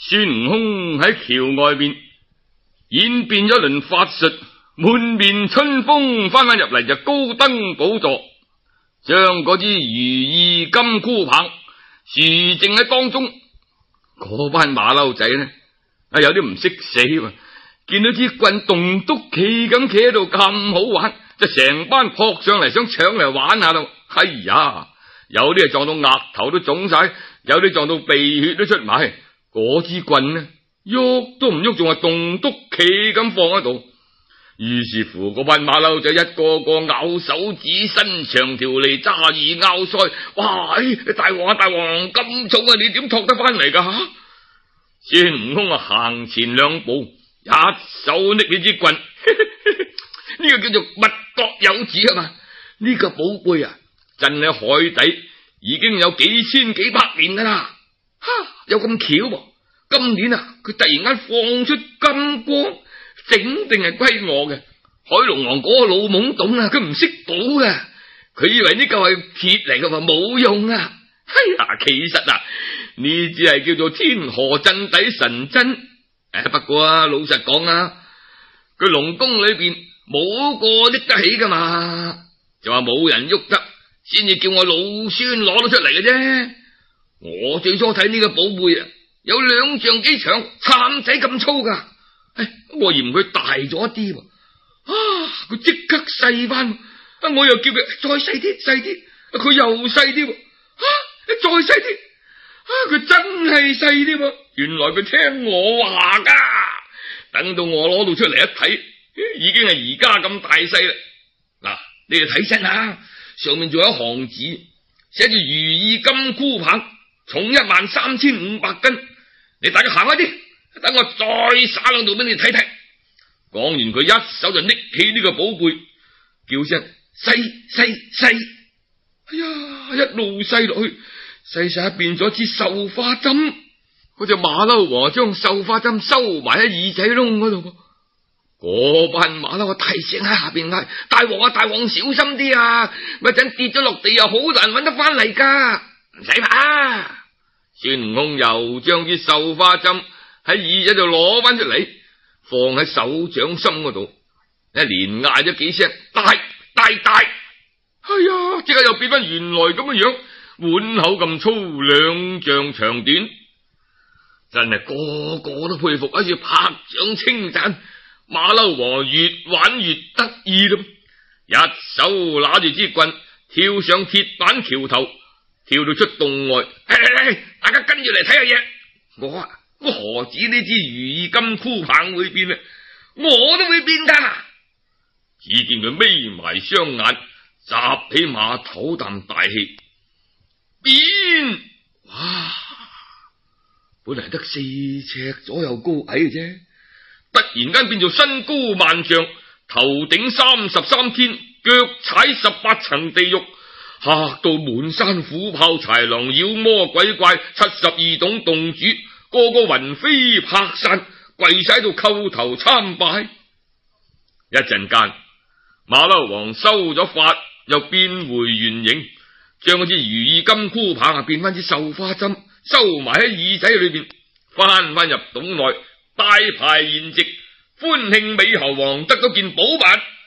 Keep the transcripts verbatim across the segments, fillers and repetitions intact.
孫悟空喺橋外邊演變咗輪法術，滿面春風，翻返入嚟就高登寶座，將嗰支如意金箍棒豎正喺當中。嗰班馬騮仔呢，啊有啲唔識死啊，見到支棍棟篤企咁企喺度咁好玩，就成班撲上嚟想搶嚟玩下咯。哎呀，有啲係撞到額頭都腫晒，有啲撞到鼻血都出埋。嗰支棍呢，喐都唔喐，仲係棟篤企咁放喺度。於是乎，嗰班馬騮仔一個個咬手指、伸長條脷、揸耳拗腮。哇！哎、大王啊，大王咁重啊，你點托得翻嚟噶？孫悟空啊，行前兩步，一手拎起支棍，呢個叫做物國有主啊嘛。呢、這個寶貝啊，震喺海底已經有幾千幾百年噶啦。哈，有咁巧喎！今年啊，佢突然間放出金光，整定係歸我嘅。海龍王嗰個老懵懂啊，佢唔識賭嘅，佢以為呢嚿係鐵嚟嘅，話冇用啊。哎呀，其實啊，呢只係叫做天河鎮底神針。誒，不過啊，老實講啊，佢龍宮裏邊冇個拎得起噶嘛，就話冇人喐得，先至叫我老孫攞到出嚟嘅啫。我最初睇呢個寶貝啊，有兩丈幾長，杉仔咁粗噶。唉，我嫌佢大咗啲，啊，佢即刻細翻。啊，我又叫佢再細啲，細啲，佢又細啲。啊，再細啲，啊，佢真係細啲。原來佢聽我話噶。等到我攞到出嚟一睇，已經係而家咁大細啦。嗱，你哋睇真啊，上面仲有一行字，寫住如意金箍棒，重一萬三千五百斤。你大家行開啲，等我再耍兩度俾你睇睇。講完，佢一手就拎起呢個寶貝，叫聲細細細。哎呀，一路細落去，細細變咗支繡花針。嗰隻馬騮王將繡花針收埋喺耳仔窿嗰度。嗰班馬騮大聲喺下邊嗌：大王啊，大王小心啲啊！咪陣跌咗落地又好難搵得翻嚟噶，唔使怕。孫悟空又將啲繡花針喺耳仔度攞翻出嚟，放喺手掌心嗰度，一連嗌咗幾聲大大大。哎呀，即刻又變翻原來咁嘅樣，碗口咁粗，兩丈長短，真係個個都佩服，喺度拍掌稱讚。馬騮王越玩越得意啦，一手拿住支棍，跳上鐵板橋頭，跳到出洞外。嚟嚟嚟，大家跟住嚟睇下嘢。我啊，我何止呢支如意金箍棒會變啊，我都會變噶。只見佢眯埋雙眼，集起馬唞啖大氣，變！哇！本嚟得四尺左右高矮嘅啫，突然間變做身高萬丈，頭頂三十三天，腳踩十八層地獄，嚇到滿山虎豹豺狼妖魔鬼怪，七十二洞洞主個個魂飛魄散，跪晒喺度叩頭參拜。一陣間，馬騮王收咗法，又變回原形，將嗰支如意金箍棒啊變翻支繡花針，收埋喺耳仔裏邊，翻翻入洞內，大排筵席，歡慶美猴王得咗件寶物。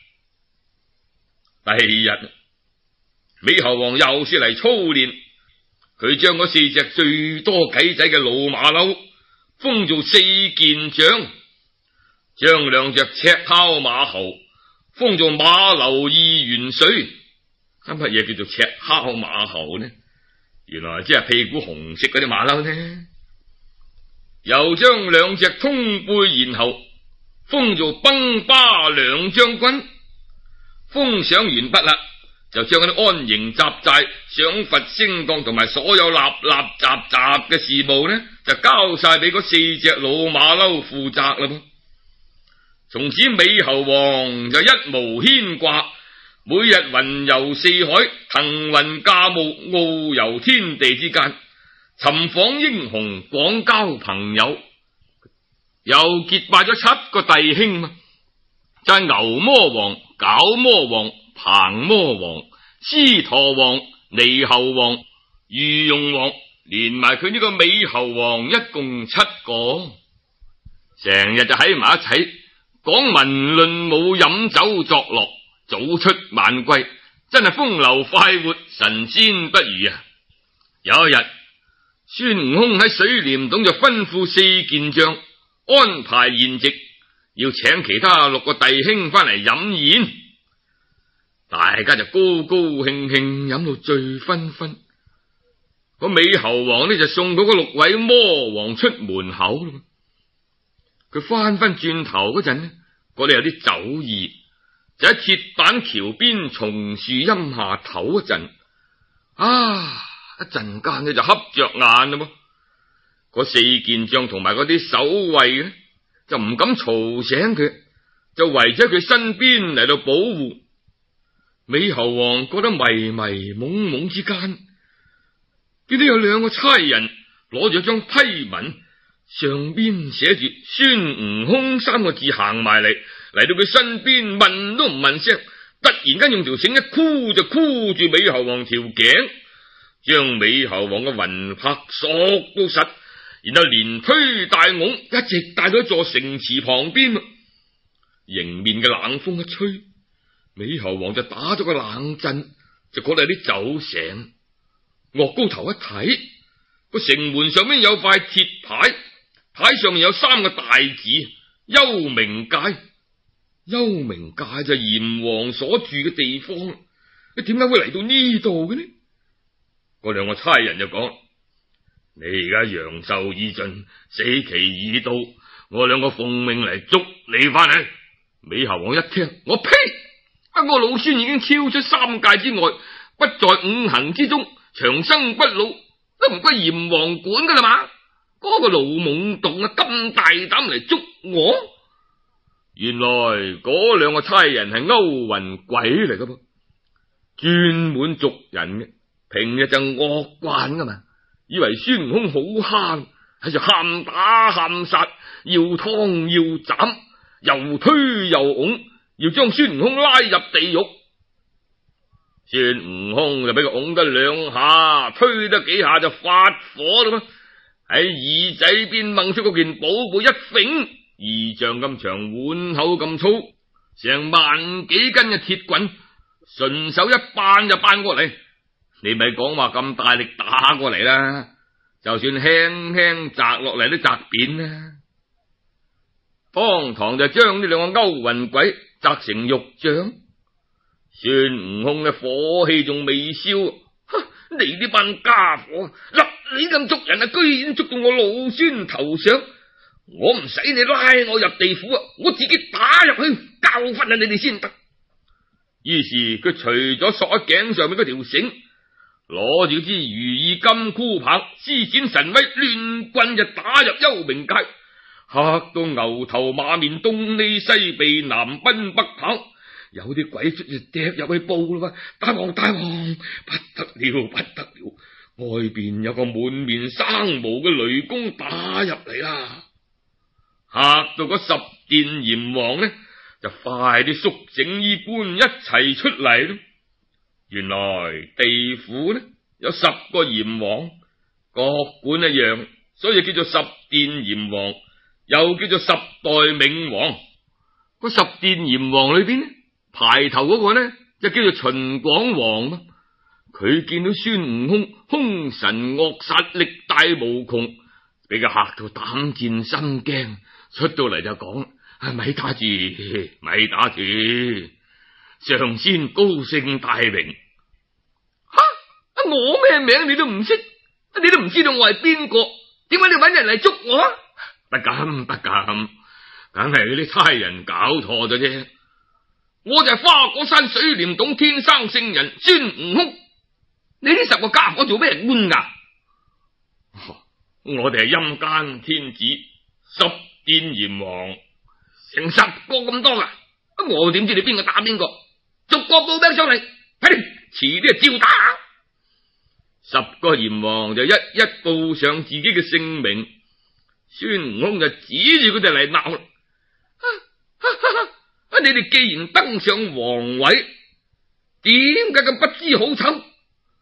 第二日，美猴王又是嚟操練，佢將嗰四隻最多計仔嘅老馬騮封做四健將，將兩隻赤烤馬猴封做馬騮二元帥。乜嘢叫做赤烤馬猴呢？原來即係屁股紅色嗰啲馬騮呢。又將兩隻通背猿猴封做崩巴兩將軍。封賞完畢啦，就將嗰啲安營紮寨、賞罰升降同埋所有立立雜雜嘅事務呢，就交晒俾嗰四隻老馬騮負責啦噃。從此美猴王就一無牽掛，每日雲遊四海，騰雲駕霧，遨遊天地之間，尋訪英雄，廣交朋友，又結拜咗七個弟兄嘛，就係、是、牛魔王、絞魔王、鵬魔王、獅駝王、獼猴王、魚龍王、 連埋佢呢個美猴王一共七個，成日就喺埋一齊講文論武、飲酒作樂，早出晚歸，真係風流快活，神仙不如啊！有一日，孫悟空喺水簾洞就吩咐四健將安排筵席，要請其他六個弟兄翻嚟飲宴，大家就高高興興飲到醉醺醺。個美猴王呢就送嗰個六位魔王出門口啦。佢翻翻轉頭嗰陣呢，覺得有啲酒意，就喺鐵板橋邊松樹蔭下唞一陣。啊，一陣間呢就瞌着眼啦噃。嗰四健將同埋嗰啲守衛嘅就唔敢嘈醒佢，就圍咗佢身邊嚟到保護。美猴王覺得迷迷蒙蒙之間，見到有兩個差人攞住張批文，上邊寫住孫悟空三個字行埋嚟，嚟到佢身邊問都唔問聲，突然間用條繩一箍就箍住美猴王條頸，將美猴王嘅魂魄索到實，然後連推帶拱一直帶到一座城池旁邊。迎面嘅冷風一吹，美猴王就打咗個冷震，就覺得有啲走醒。岳高頭一睇，個城門上面有塊鐵牌，牌上面有三個大字幽冥界。幽冥界就係閻王所住嘅地方，你點解會嚟到呢度嘅呢？嗰兩個差人就講：你而家陽壽已盡，死期已到，我兩個奉命嚟捉你翻嚟。美猴王一聽，我呸！啊，我老孫已經超出三界之外，不在五行之中，長生不老，都唔歸閻王管噶啦嘛！嗰個盧懵懂啊，咁大膽嚟捉我！原來嗰兩個差人係勾魂鬼嚟噶噃，專門捉人嘅，平日就惡慣噶嘛，以為孫悟空好慳，喺度喊打喊殺，要劏要斬，又推又拱，要將孫悟空拉入地獄。孫悟空就俾佢拱得兩下，推得幾下就發火啦嘛，喺耳仔邊掹出嗰件寶貝一揈，二丈咁長，碗口咁粗，成萬幾斤嘅鐵棍，順手一扳就扳過嚟。你咪講話咁大力打過嚟啦，就算輕輕砸落嚟都砸扁啦。當堂就將呢兩個勾魂鬼砸成肉醬。孫悟空嘅火氣仲未消，你呢班家伙立你咁捉人啊，居然捉到我老孫頭上，我唔使你拉我入地府啊，我自己打入去教訓下你哋先得。於是佢除咗索喺頸上面嗰條繩，攞住支如意金箍棒，施展神威，亂棍就打入幽冥界，嚇到牛頭馬面，東呢西避，南奔北跑。有啲鬼卒就掟入去報啦，大王大王，不得了不得了，外邊有個滿面生毛嘅雷公打入嚟啦！嚇到個十殿閻王呢，就快啲縮整衣冠一齊出嚟咯。原來地府呢有十個閻王，各管一樣，所以叫做十殿閻王，又叫做十代冥王。個十殿閻王裏邊呢，排頭嗰個呢就叫做秦廣王。佢見到孫悟空凶神惡煞，力大無窮，俾佢嚇到膽戰心驚，出到嚟就講：咪打住，咪打住！上仙高姓大名？吓，我咩名你都唔識，你都唔知道我係邊個？點解你揾人嚟捉我啊？不敢不敢，梗係嗰啲差人搞錯咗啫。我就係花果山水簾洞天生聖人孫悟空。你呢十個家伙做咩人官噶？我哋係陰間天子，十殿閻王，成十個咁多噶。我點知你邊個打邊個？逐個報名上嚟，快啲，遲啲就照打。十個閻王就一一報上自己嘅姓名，孫悟空就指住佢哋嚟鬧啦。啊！你哋既然登上皇位，點解咁不知好醜？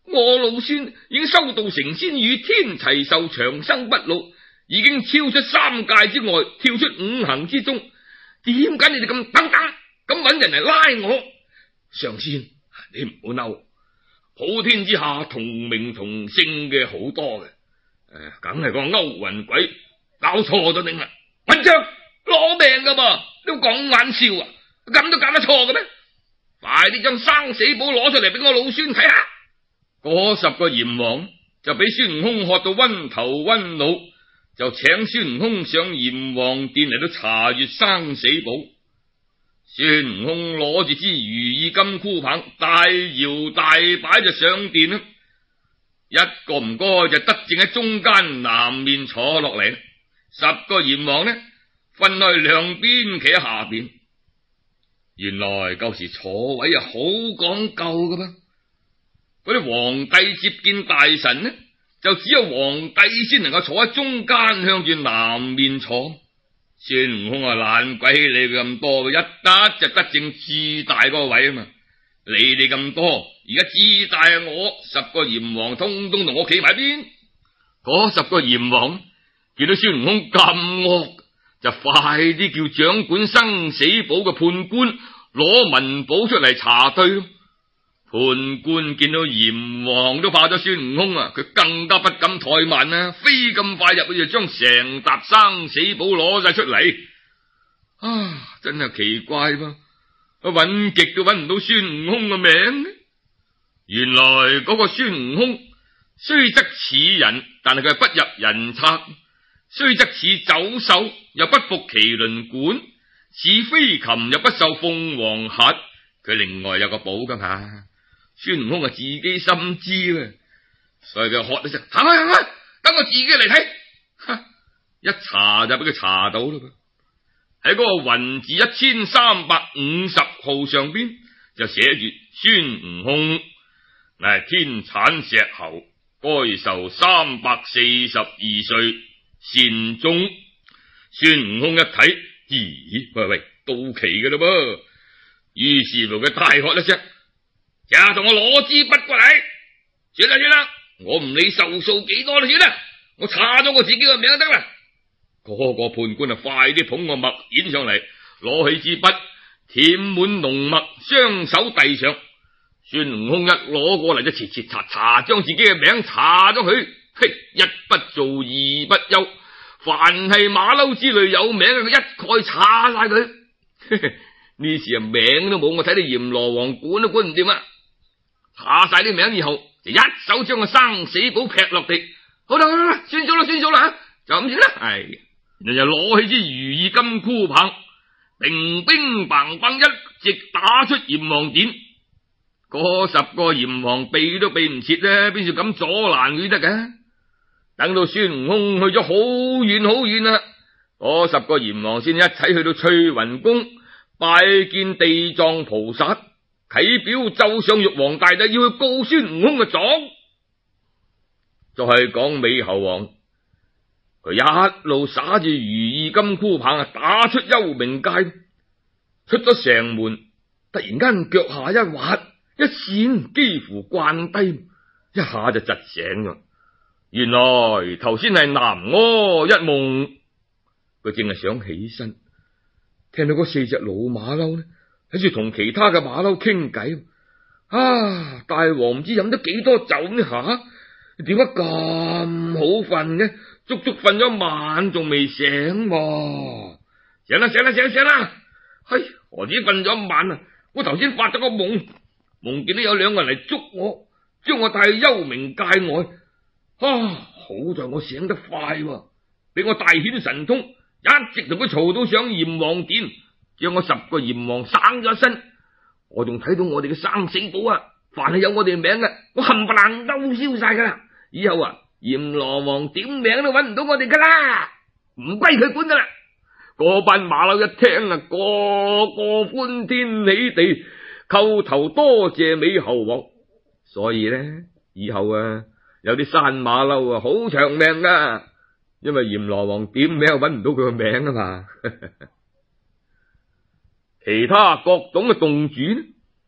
我老孫已經修道成仙，與天齊壽長生不老，已經超出三界之外，跳出五行之中。點解你哋咁等等咁揾人嚟拉我？上仙，你唔好嬲，普天之下同名同姓嘅好多嘅，誒、呃，梗係個勾魂鬼搞錯咗定啦？混帳攞命噶噃，都講玩笑啊？咁都搞得錯嘅咩？快啲將生死簿攞出嚟俾我老孫睇下。嗰十個閻王就俾孫悟空喝到暈頭暈腦，就請孫悟空上閻王殿嚟到查閱生死簿。孫悟空攞住支如意金箍棒，大搖大擺就上殿啦。一個唔該就得正喺中間南面坐落嚟，十個閻王呢分開兩邊企喺下邊。原來舊時坐位啊好講究噶噃，嗰啲皇帝接見大臣呢，就只有皇帝先能夠坐喺中間向住南面坐。孫悟空啊懶鬼理佢咁多，一得就得正至大嗰個位啊嘛，理你咁多，而家至大係我，十個閻王通通同我企埋邊。嗰十個閻王見到孫悟空咁惡，就快啲叫掌管生死簿嘅判官攞文簿出嚟查對咯。判官見到閻王都怕咗孫悟空啊，佢更加不敢怠慢啊，飛咁快入去就將成沓生死簿攞晒出嚟。啊，真係奇怪噃，揾極都揾唔到孫悟空嘅名。原來嗰個孫悟空雖則似人，但係佢係不入人冊；雖則似走獸，又不服麒麟管；似飛禽，又不受鳳凰轄。佢另外有個寶噶嘛。孫悟空啊自己心知啦，所以佢喝一聲行啊行啊，等我自己嚟睇。一查就俾佢查到啦。喺嗰個雲字一千三百五十號上邊就寫住孫悟空乃天產石猴，該壽三百四十二歲，善終。孫悟空一睇，咦，喂喂，到期嘅啦噃。於是乎佢大喝一聲，就同我攞支筆過嚟。算啦算啦，我唔理壽數幾多都算啦，我查咗我自己個名得啦。嗰個判官啊，快啲捧個墨硯上嚟，攞起支筆，填滿濃墨，雙手遞上。孫悟空一攞過嚟就切切查查，將自己嘅名查咗佢。嘿，一不做二不休，凡係馬騮之類有名嘅，佢一概查晒佢。呢時啊名都冇，我睇到閻羅王管都管唔掂啊！查晒啲名以後，就一手將個生死簿劈落地。好啦好啦，算數啦算數啦，就咁算啦。係，然後就攞起支如意金箍棒，乒乒乓乓一直打出閻王殿。嗰十個閻王避都避唔切咧，邊處敢阻攔佢得嘅？等到孫悟空去咗好遠好遠啦，嗰十個閻王先一齊去到翠雲宮拜見地藏菩薩，啟表奏上玉皇大帝要去告孫悟空嘅狀。就係講美猴王，佢一路耍住如意金箍棒啊，打出幽冥界，出咗城門，突然間腳下一滑一閃，幾乎慣低，一下就窒醒咗。原來頭先係南柯一夢，佢正係想起身，聽到嗰四隻老馬騮呢喺住同其他嘅馬騮傾偈。啊，大王唔知飲得幾多酒呢吓？點解咁好瞓嘅？足足瞓咗晚仲未醒喎。醒啦醒啦醒醒啦！嘿，何止瞓咗一晚啊！我頭先發咗個夢，夢見到有兩個人嚟捉我，將我帶去幽冥界外。啊，好在我醒得快，俾我大顯神通，一直同佢嘈到上閻王殿，將我十個閻王省咗身。我仲睇到我哋嘅生死簿啊，凡係有我哋名嘅，我冚唪唥勾銷晒噶啦。以後啊，閻羅王點名都揾唔到我哋噶啦，唔歸佢管噶啦。嗰班馬騮一聽啊，個個歡天喜地，叩頭多謝美猴王。所以咧，以後啊，有啲山馬騮啊，好長命噶，因為閻羅王點名揾唔到佢個名啊嘛。其他各種嘅動主呢，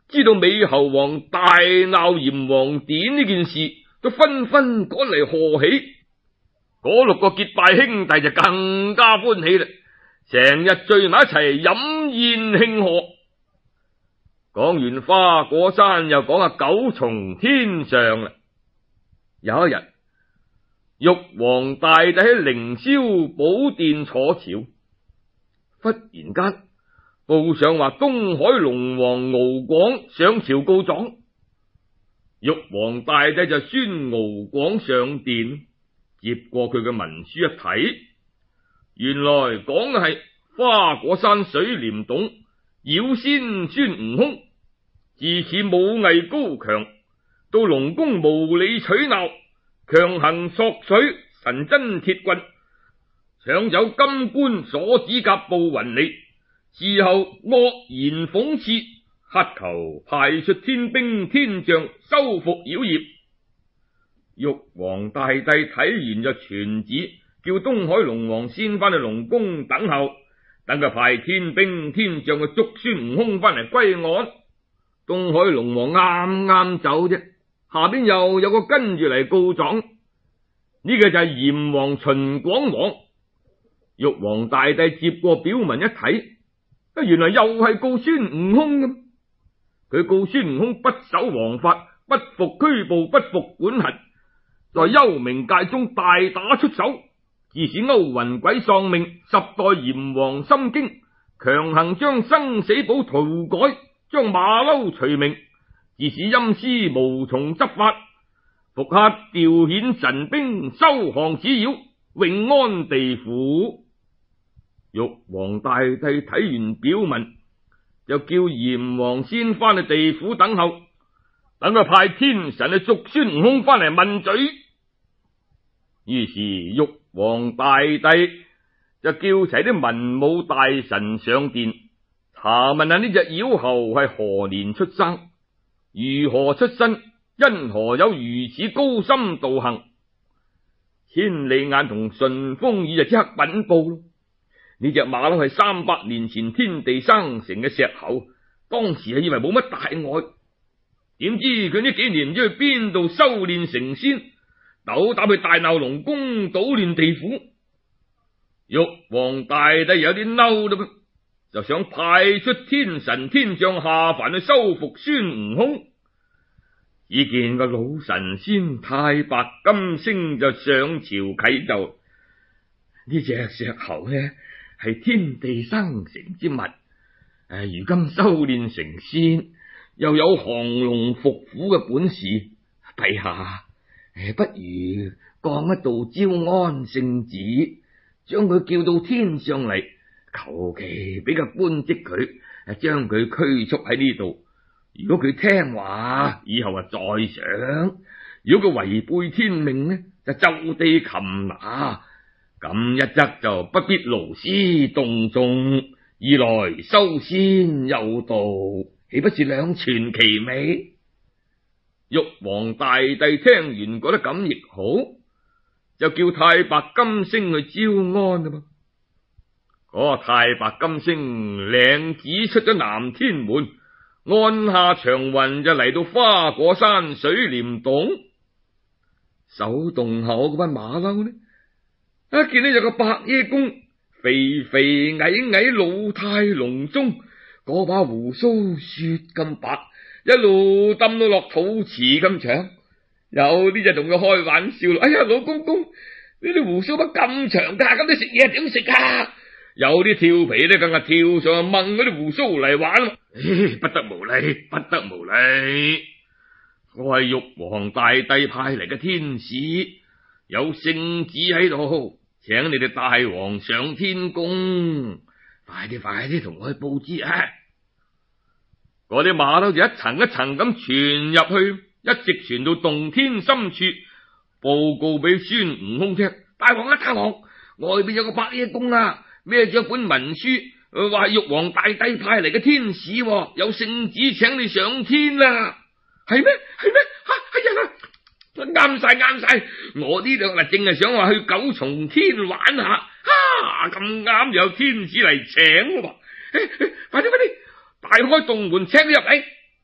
知道美猴王大鬧閻王殿呢件事，都紛紛趕嚟賀喜。嗰六個結拜兄弟就更加歡喜啦，成日聚埋一齊飲宴慶賀。講完花果山，又講下九重天上啦。有一日，玉皇大帝喺凌霄寶殿坐朝，忽然間報上話東海龍王敖廣上朝告狀。玉皇大帝就宣敖廣上殿，接過佢嘅文書一睇，原來講嘅係花果山水簾洞妖仙孫悟空，自恃武藝高強，到龍宮無理取鬧，強行索取神珍鐵棍，搶走金冠鎖指甲布雲里，事後惡言諷刺，乞求派出天兵天將收復妖孽。玉皇大帝睇完就傳旨，叫東海龍王先翻去龍宮等候，等佢派天兵天將去捉孫悟空翻嚟歸案。東海龍王啱啱走啫，下邊又有個跟住嚟告狀，呢個就係閻王秦廣王。玉皇大帝接過表文一睇，原來又係告孫悟空咁。佢告孫悟空不守王法，不服拘捕，不服管轄，在幽冥界中大打出手，致使勾魂鬼喪命，十代閻王心驚，強行將生死簿塗改，將馬騮除名，致使陰司無從執法，復刻調遣神兵收降此妖，永安地府。玉皇大帝睇完表文，就叫閻王先翻去地府等候，等佢派天神去捉孫悟空翻嚟問罪。於是玉皇大帝就叫齊啲文武大臣上殿，查問下呢隻妖猴係何年出生，如何出身，因何有如此高深道行。千里眼同順風耳就即刻稟報咯。呢隻馬騮係三百年前天地生成嘅石猴，當時係以為冇乜大礙，點知佢呢幾年唔知去邊度修煉成仙，斗膽去大鬧龍宮，搗亂地府。玉皇大帝有啲嬲啦，就想派出天神天將下凡去收復孫悟空。只見個老神仙太白金星就上朝啟奏，呢隻石猴呢係天地生成之物，誒，如今修煉成仙，又有降龍伏虎嘅本事，陛下，誒，不如降一道招安聖旨，將佢叫到天上嚟，求其俾個官職佢，誒，將佢拘束喺呢度。如果佢聽話，以後啊再想；如果佢違背天命呢，就就地擒拿。咁一則就不必勞師動眾，二來修仙有道，豈不是兩全其美？玉皇大帝聽完覺得咁亦好，就叫太白金星去招安啦。嗰個太白金星領旨出咗南天門，按下長雲就嚟到花果山水簾洞。守洞口嗰班馬騮呢，一見呢有個白耶公，肥肥矮矮老態龍鍾，嗰把鬍鬚雪咁白，一路抌到落肚臍咁長。有啲就同佢開玩笑咯，哎呀，老公公，你啲鬍鬚乜咁長噶？咁你食嘢點食啊？有啲調皮咧，更係跳上去掹嗰啲鬍鬚嚟玩。唉，不得無禮，不得無禮！我係玉皇大帝派嚟嘅天使，有聖旨喺度，請你哋大王上天宮，快啲快啲同我去報知啊！嗰啲馬騮就一層一層咁傳入去，一直傳到洞天深處，報告俾孫悟空聽。大王啊，大王，外邊有個白耶公啊，孭咗本文書，話玉皇大帝派嚟嘅天使，有聖旨請你上天啦。係咩？係咩？吓、啊，哎呀，啱晒啱晒！我呢兩日正係想話去九重天玩下，哈，咁啱有天使嚟請喎。快啲快啲，大開洞門，請你入嚟。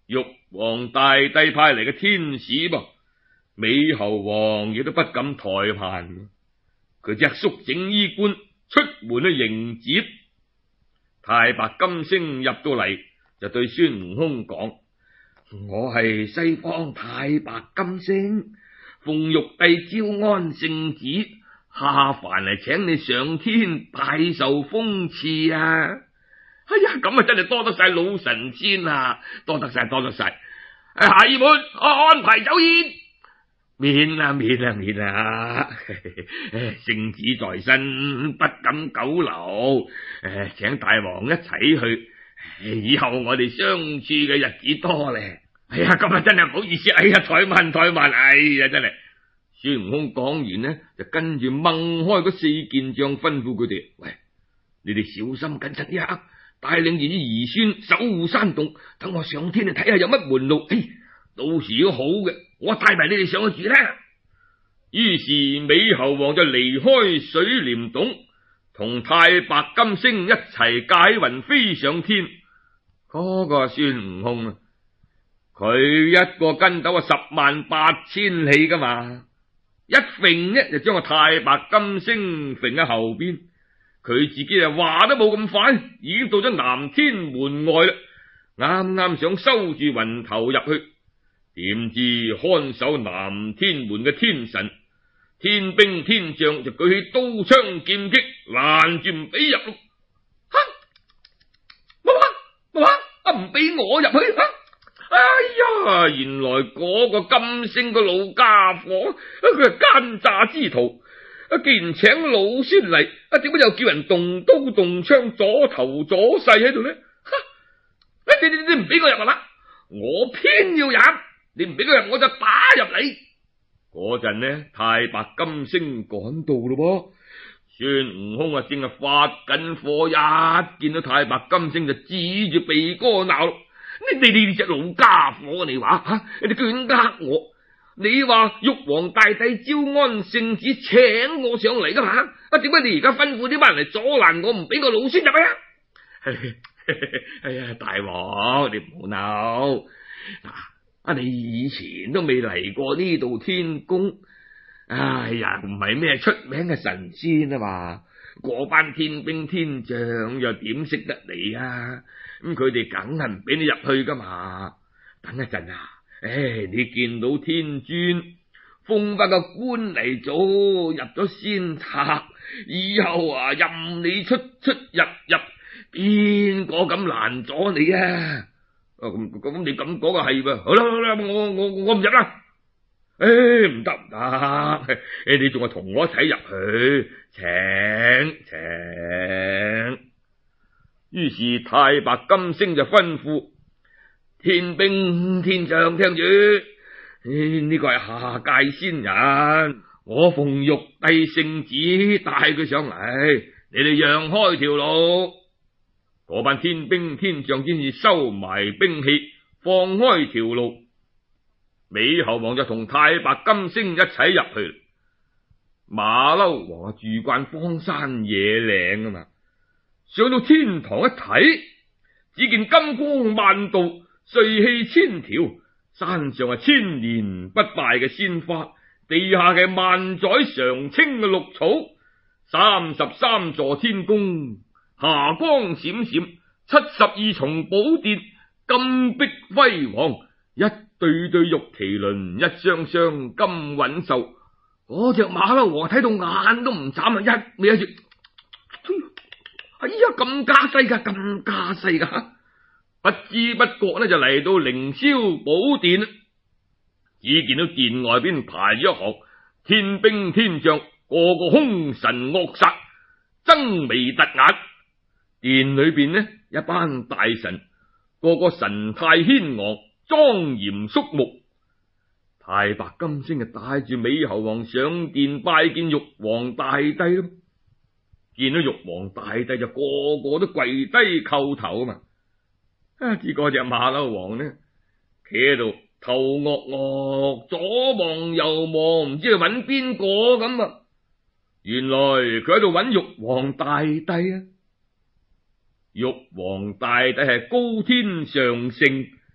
玉皇大帝派嚟嘅天使噃，美猴王亦都不敢怠慢，佢隻縮整衣冠出門去迎接。太白金星入到嚟，就對孫悟空講：我係西方太白金星，奉玉帝招安聖旨，下凡嚟請你上天拜受封賜啊！哎呀，咁啊真係多得晒老神仙啊，多得晒多得晒！孩兒們安排酒宴，免啊免啊免啊！聖旨在身，不敢久留，誒，請大王一齊去，以後我哋相處嘅日子多咧。哎呀，今日真係唔好意思，哎呀，怠慢怠慢，哎呀，真係。孫悟空講完呢，就跟住掹開嗰四件杖，吩咐佢哋：喂，你哋小心謹慎啲啊！帶領住啲兒孫守護山洞，等我上天去睇下有乜門路。哎，到時如果好嘅，我帶埋你哋上去住啦。於是美猴王就離開水簾洞，同太白金星一齊解雲飛上天。嗰、那個孫悟空啊，佢一個筋斗啊十萬八千里噶嘛，一揈呢就將個太白金星揈喺後邊。佢自己啊話都冇咁快，已經到咗南天門外啦。啱啱想收住雲頭入去，點知看守南天門嘅天神天兵天將就舉起刀槍劍戟攔住唔俾入咯。吓，乜乜乜啊，唔俾我入去啊！哎呀，原來嗰個金星個老家伙，佢係奸詐之徒。既然請老孫嚟，啊，點解又叫人動刀動槍阻頭阻勢喺度呢？你你你唔俾我入啦，我偏要入，你唔俾我入，我就打入嚟。嗰陣呢，太白金星趕到咯噃，孫悟空啊正係發緊火，一見到太白金星就指住鼻哥鬧：你你你隻老家伙，你話吓、啊，你居然呃我！你話玉皇大帝招安聖旨請我上嚟噶嘛？啊，點解你而家吩咐啲班人嚟阻攔我，唔俾個老孫入去啊？哎呀，大王你唔好鬧啊！你以前都未嚟過呢度天宮，哎呀，唔係咩出名嘅神仙啊嘛，嗰班天兵天將又點識得你啊？咁佢哋梗係唔俾你入去噶嘛？等一陣啊！唉、哎，你見到天尊封翻個官嚟做，入咗仙冊，以後啊任你出出入入，邊個敢攔阻你啊？咁咁、啊、你咁講啊係噃，好啦好啦，我我我唔入啦。唉、哎，唔得唔得，誒，你仲係同我一齊入去，請請。於是太白金星就吩咐天兵天將，聽住，呢個係下界仙人，我奉玉帝聖旨帶佢上嚟，你哋讓開條路。嗰班天兵天將先至收埋兵器，放開條路。美猴王就同太白金星一齊入去。馬騮王啊住慣荒山野嶺啊嘛，上到天堂一睇，只見金光萬道，瑞氣千條，山上係千年不敗嘅鮮花，地下嘅萬載常青嘅綠草，三十三座天宮霞光閃閃，七十二重寶殿金碧輝煌，一對對玉麒麟，一雙雙金允獸。嗰隻馬騮王睇到眼都唔眨啊，一味住，哎呀，咁加勢噶，咁加勢噶！不知不覺呢就嚟到凌霄寶殿，只見到殿外邊排咗一行天兵天將，個個凶神惡煞，爭眉突眼。殿裏邊呢一班大臣，個個神態軒昂，莊嚴肅穆。太白金星就帶住美猴王上殿拜見玉皇大帝咯。見到玉皇大帝就個個都跪低叩頭啊嘛。啊！只嗰隻馬騮王呢，企喺度頭惡惡，左望右望，唔知去揾邊個咁啊！原來佢喺度揾玉皇大帝啊！玉皇大帝係高天上聖，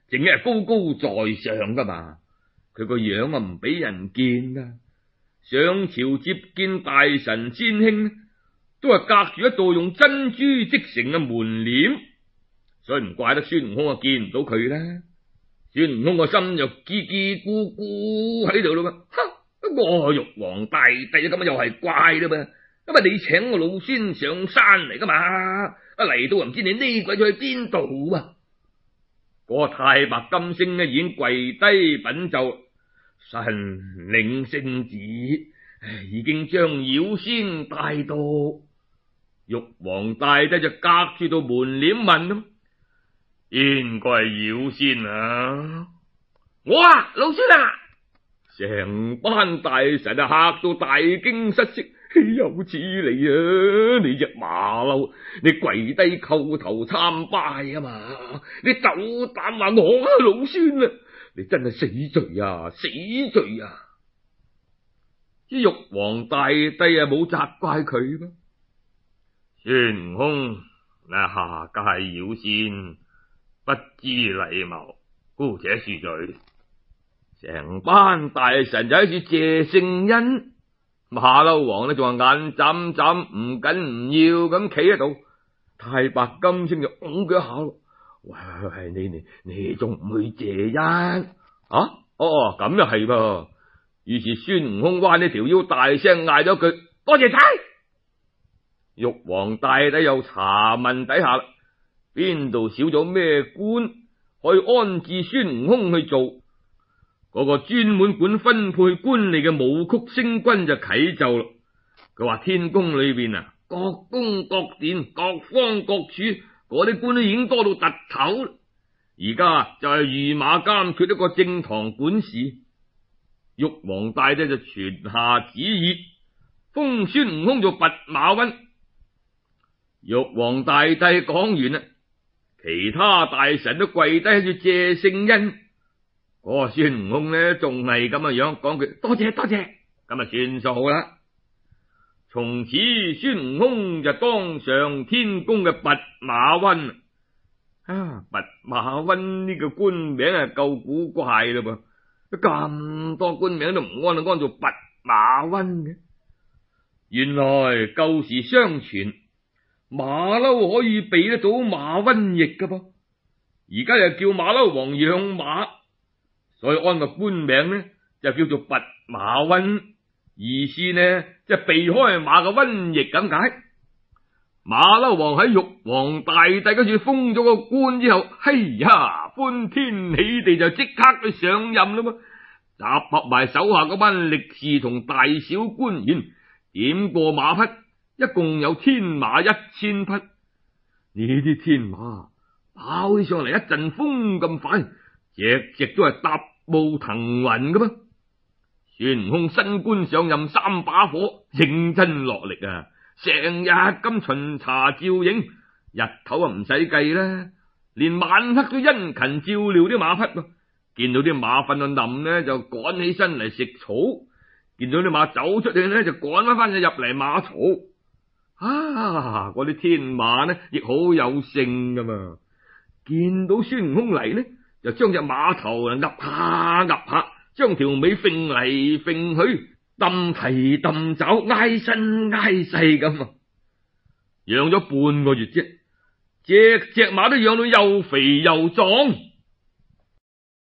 淨係高高在上噶嘛，佢個樣啊唔俾人見啊！上朝接見大臣先兄，都係隔住一道用珍珠織成嘅門簾，所以唔怪得孫悟空啊見唔到佢啦。孫悟空個心就嘰嘰咕咕喺度咯嘛，哼，我玉皇大帝咁啊又係怪啦嘛，咁啊你請我老孫上山嚟噶嘛，啊嚟到唔知你呢鬼咗去邊度啊？嗰個太白金星呢已經跪低稟奏，神領聖旨，已經將妖仙帶到。玉皇大帝就隔住道門簾問咯，邊個係妖仙啊？我啊，老孫啊！成班大臣啊嚇到大驚失色，有此理啊！你隻馬騮，你跪低叩頭參拜啊嘛！你斗膽話我啊老孫啊！你真係死罪啊！死罪啊！啲玉皇大帝啊冇責怪佢噃。孫悟空，那下界妖仙，不知禮貌，姑且恕罪。成班大臣就喺處謝聖恩，馬騮王呢仲係眼眨眨唔緊唔要咁企喺度。太白金星就拱佢一下，喂喂，你你你仲唔去謝恩啊？哦，咁又係噃。於是孫悟空彎呢條腰，大聲嗌咗句多謝晒。玉皇大帝又查問底下啦，邊度少咗咩官可以安置孫悟空去做？嗰、那個專門管分配官吏嘅武曲星君就啟奏啦。佢話天宮裏邊啊，各宮各殿各方各處嗰啲官都已經多到突頭，而家就係御馬監缺一個正堂管事。玉皇大帝就傳下旨意，封孫悟空做弼馬溫。玉皇大帝講完啦，其他大臣都跪低喺度謝聖恩。嗰個孫悟空呢，仲係咁嘅樣，講句多謝多謝，咁啊算數啦。從此孫悟空就當上天宮嘅弼馬溫。啊，弼馬溫呢個官名係夠古怪啦噃，咁多官名都唔安啊安做弼馬溫嘅。原來舊時相傳馬騮可以避得到馬瘟疫噶噃，而家又叫馬騮王養馬，所以安個官名呢就叫做弼馬溫，意思呢即係避開馬嘅瘟疫咁解。馬騮王喺玉皇大帝嗰處封咗個官之後，嘿呀，歡天喜地就即刻去上任啦嘛，集合埋手下嗰班力士同大小官員，點過馬匹，一共有天馬一千匹。呢啲天馬跑起上嚟一陣風咁快，隻隻都係踏步騰雲噶噃。孫悟空新官上任三把火，認真落力啊，成日咁巡查照應，日頭啊唔使計啦，連晚黑都殷勤照料啲馬匹噃。見到啲馬瞓到冧呢，就趕起身嚟食草；見到啲馬走出去呢，就趕翻翻入嚟馬槽。啊！嗰啲天馬呢，亦好有性噶嘛。見到孫悟空嚟呢，就將隻馬頭啊岌下岌下，將條尾揈嚟揈去，揼蹄揼爪，挨身挨細咁啊。養咗半個月啫，隻隻馬都養到又肥又壯。